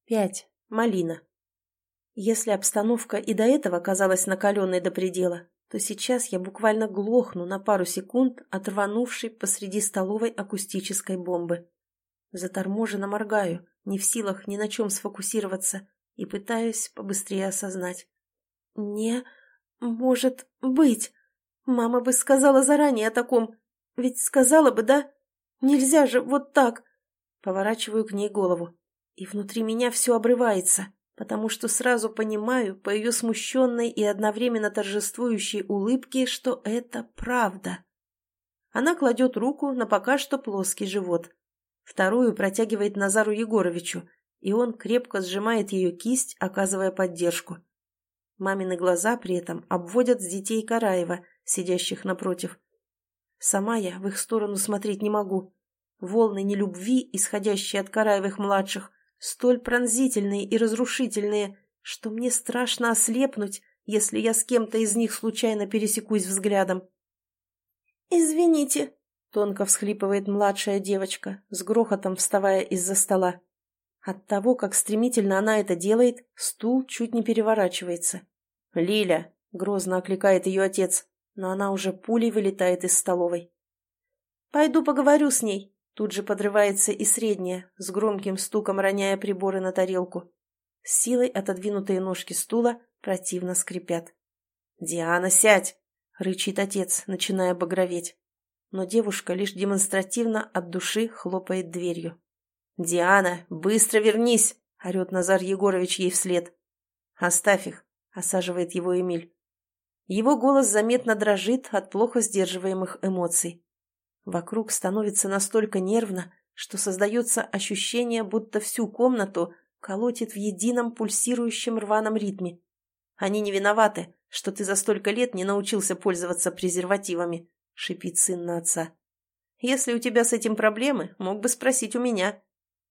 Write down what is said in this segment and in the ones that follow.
5. Малина. Если обстановка и до этого казалась накаленной до предела, то сейчас я буквально глохну на пару секунд от рванувшей посреди столовой акустической бомбы. Заторможенно моргаю, не в силах ни на чем сфокусироваться, и пытаюсь побыстрее осознать. Не может быть. Мама бы сказала заранее о таком. Ведь сказала бы, да? Нельзя же вот так. Поворачиваю к ней голову. И внутри меня все обрывается, потому что сразу понимаю по ее смущенной и одновременно торжествующей улыбке, что это правда. Она кладет руку на пока что плоский живот. Вторую протягивает Назару Егоровичу, и он крепко сжимает ее кисть, оказывая поддержку. Мамины глаза при этом обводят с детей Караева, сидящих напротив. Сама я в их сторону смотреть не могу. Волны нелюбви, исходящие от Караевых-младших, столь пронзительные и разрушительные, что мне страшно ослепнуть, если я с кем-то из них случайно пересекусь взглядом. «Извините», — тонко всхлипывает младшая девочка, с грохотом вставая из-за стола. От того, как стремительно она это делает, стул чуть не переворачивается. «Лиля!» — грозно окликает ее отец, но она уже пулей вылетает из столовой. «Пойду поговорю с ней», — тут же подрывается и средняя, с громким стуком роняя приборы на тарелку. С силой отодвинутые ножки стула противно скрипят. «Диана, сядь!» — рычит отец, начиная багроветь. Но девушка лишь демонстративно от души хлопает дверью. «Диана, быстро вернись!» — орет Назар Егорович ей вслед. «Оставь их!» — осаживает его Эмиль. Его голос заметно дрожит от плохо сдерживаемых эмоций. Вокруг становится настолько нервно, что создается ощущение, будто всю комнату колотит в едином пульсирующем рваном ритме. «Они не виноваты, что ты за столько лет не научился пользоваться презервативами», — шипит сын на отца. «Если у тебя с этим проблемы, мог бы спросить у меня».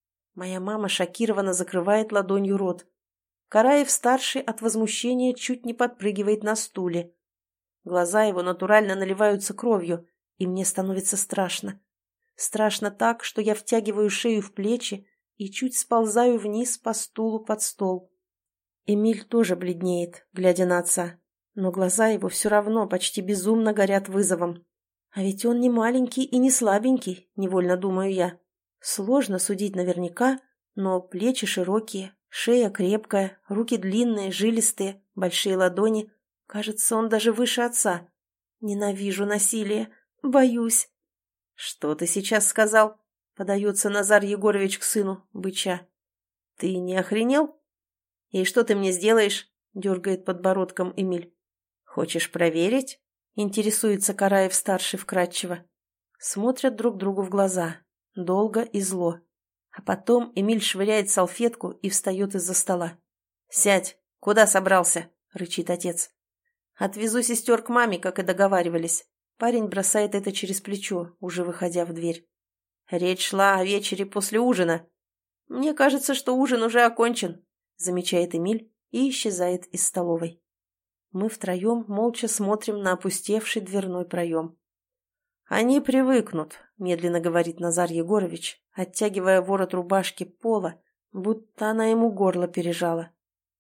Моя мама шокированно закрывает ладонью рот. Караев-старший от возмущения чуть не подпрыгивает на стуле. Глаза его натурально наливаются кровью, и мне становится страшно. Страшно так, что я втягиваю шею в плечи и чуть сползаю вниз по стулу под стол. Эмиль тоже бледнеет, глядя на отца, но глаза его все равно почти безумно горят вызовом. А ведь он не маленький и не слабенький, невольно думаю я. Сложно судить наверняка, но плечи широкие, шея крепкая, руки длинные, жилистые, большие ладони. Кажется, он даже выше отца. Ненавижу насилие. Боюсь. «Что ты сейчас сказал?» — подается Назар Егорович к сыну, быча. «Ты не охренел? И что ты мне сделаешь?» — дергает подбородком Эмиль. «Хочешь проверить?» — интересуется Караев-старший вкратчиво. Смотрят друг другу в глаза. Долго и зло. А потом Эмиль швыряет салфетку и встает из-за стола. «Сядь! Куда собрался?» — рычит отец. «Отвезу сестер к маме, как и договаривались». Парень бросает это через плечо, уже выходя в дверь. «Речь шла о вечере после ужина. Мне кажется, что ужин уже окончен», — замечает Эмиль и исчезает из столовой. Мы втроем молча смотрим на опустевший дверной проем. «Они привыкнут», — медленно говорит Назар Егорович, оттягивая ворот рубашки пола, будто она ему горло пережала.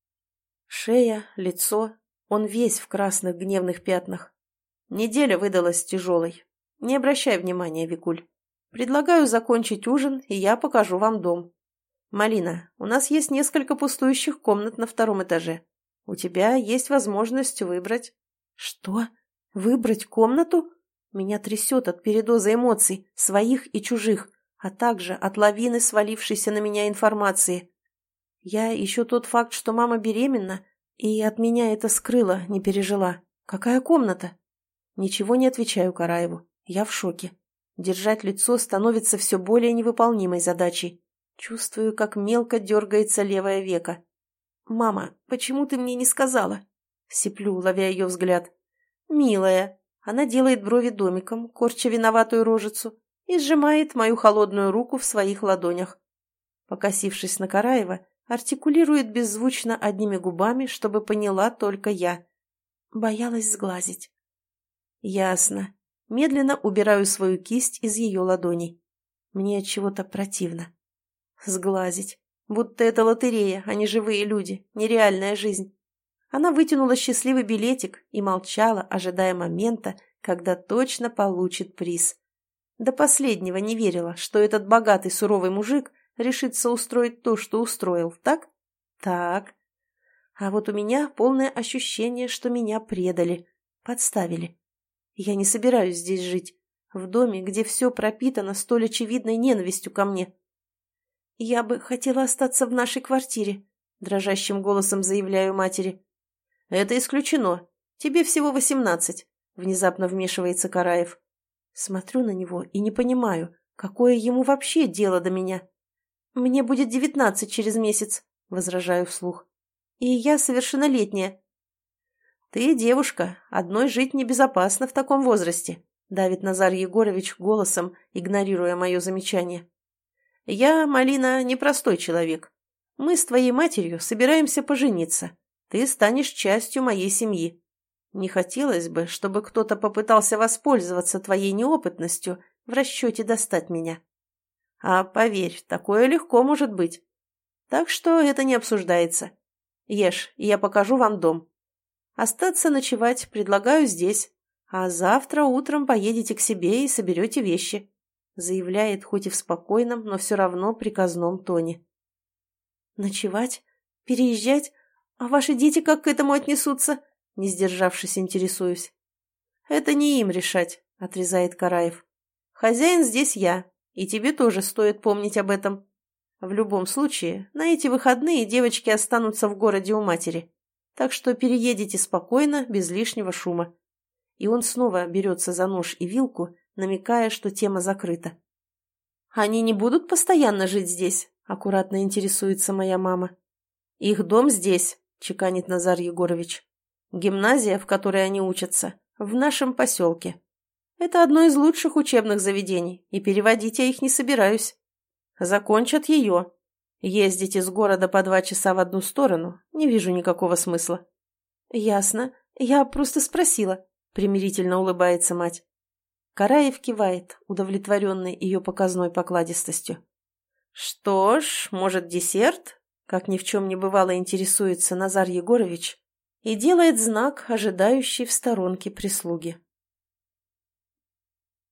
Шея, лицо, он весь в красных гневных пятнах. Неделя выдалась тяжелой. Не обращай внимания, Викуль. Предлагаю закончить ужин, и я покажу вам дом. Малина, у нас есть несколько пустующих комнат на втором этаже. У тебя есть возможность выбрать». «Что? Выбрать комнату?» Меня трясет от передоза эмоций, своих и чужих, а также от лавины свалившейся на меня информации. Я еще тот факт, что мама беременна, и от меня это скрыла, не пережила. Какая комната? Ничего не отвечаю Караеву. Я в шоке. Держать лицо становится все более невыполнимой задачей. Чувствую, как мелко дергается левое веко. «Мама, почему ты мне не сказала?» Сиплю, ловя ее взгляд. «Милая». Она делает брови домиком, корча виноватую рожицу, и сжимает мою холодную руку в своих ладонях. Покосившись на Караева, артикулирует беззвучно одними губами, чтобы поняла только я. Боялась сглазить. Ясно. Медленно убираю свою кисть из ее ладоней. Мне от чего-то противно. Сглазить. Будто это лотерея, а не живые люди, нереальная жизнь. Она вытянула счастливый билетик и молчала, ожидая момента, когда точно получит приз. До последнего не верила, что этот богатый суровый мужик решится устроить то, что устроил, так? Так. А вот у меня полное ощущение, что меня предали, подставили. Я не собираюсь здесь жить, в доме, где все пропитано столь очевидной ненавистью ко мне. «Я бы хотела остаться в нашей квартире», — дрожащим голосом заявляю матери. «Это исключено. Тебе всего 18», — внезапно вмешивается Караев. Смотрю на него и не понимаю, какое ему вообще дело до меня. «Мне будет 19 через месяц», — возражаю вслух. «И я совершеннолетняя». «Ты девушка, одной жить небезопасно в таком возрасте», — давит Назар Егорович голосом, игнорируя мое замечание. «Я, Малина, непростой человек. Мы с твоей матерью собираемся пожениться. Ты станешь частью моей семьи. Не хотелось бы, чтобы кто-то попытался воспользоваться твоей неопытностью в расчете достать меня. А поверь, такое легко может быть. Так что это не обсуждается. Ешь, и я покажу вам дом. Остаться ночевать предлагаю здесь, а завтра утром поедете к себе и соберете вещи», заявляет хоть и в спокойном, но все равно приказном тоне. «Ночевать? Переезжать? А ваши дети как к этому отнесутся?» Не сдержавшись, интересуюсь. «Это не им решать», — отрезает Караев. «Хозяин здесь я, и тебе тоже стоит помнить об этом. В любом случае, на эти выходные девочки останутся в городе у матери, так что переедете спокойно, без лишнего шума». И он снова берется за нож и вилку, намекая, что тема закрыта. «Они не будут постоянно жить здесь?» — аккуратно интересуется моя мама. «Их дом здесь», — чеканит Назар Егорович. «Гимназия, в которой они учатся, в нашем поселке. Это одно из лучших учебных заведений, и переводить я их не собираюсь. Закончат ее. Ездить из города по 2 часа в одну сторону не вижу никакого смысла». «Ясно. Я просто спросила», — примирительно улыбается мать. Караев кивает, удовлетворенный ее показной покладистостью. «Что ж, может, десерт?» — как ни в чем не бывало интересуется Назар Егорович и делает знак ожидающей в сторонке прислуги.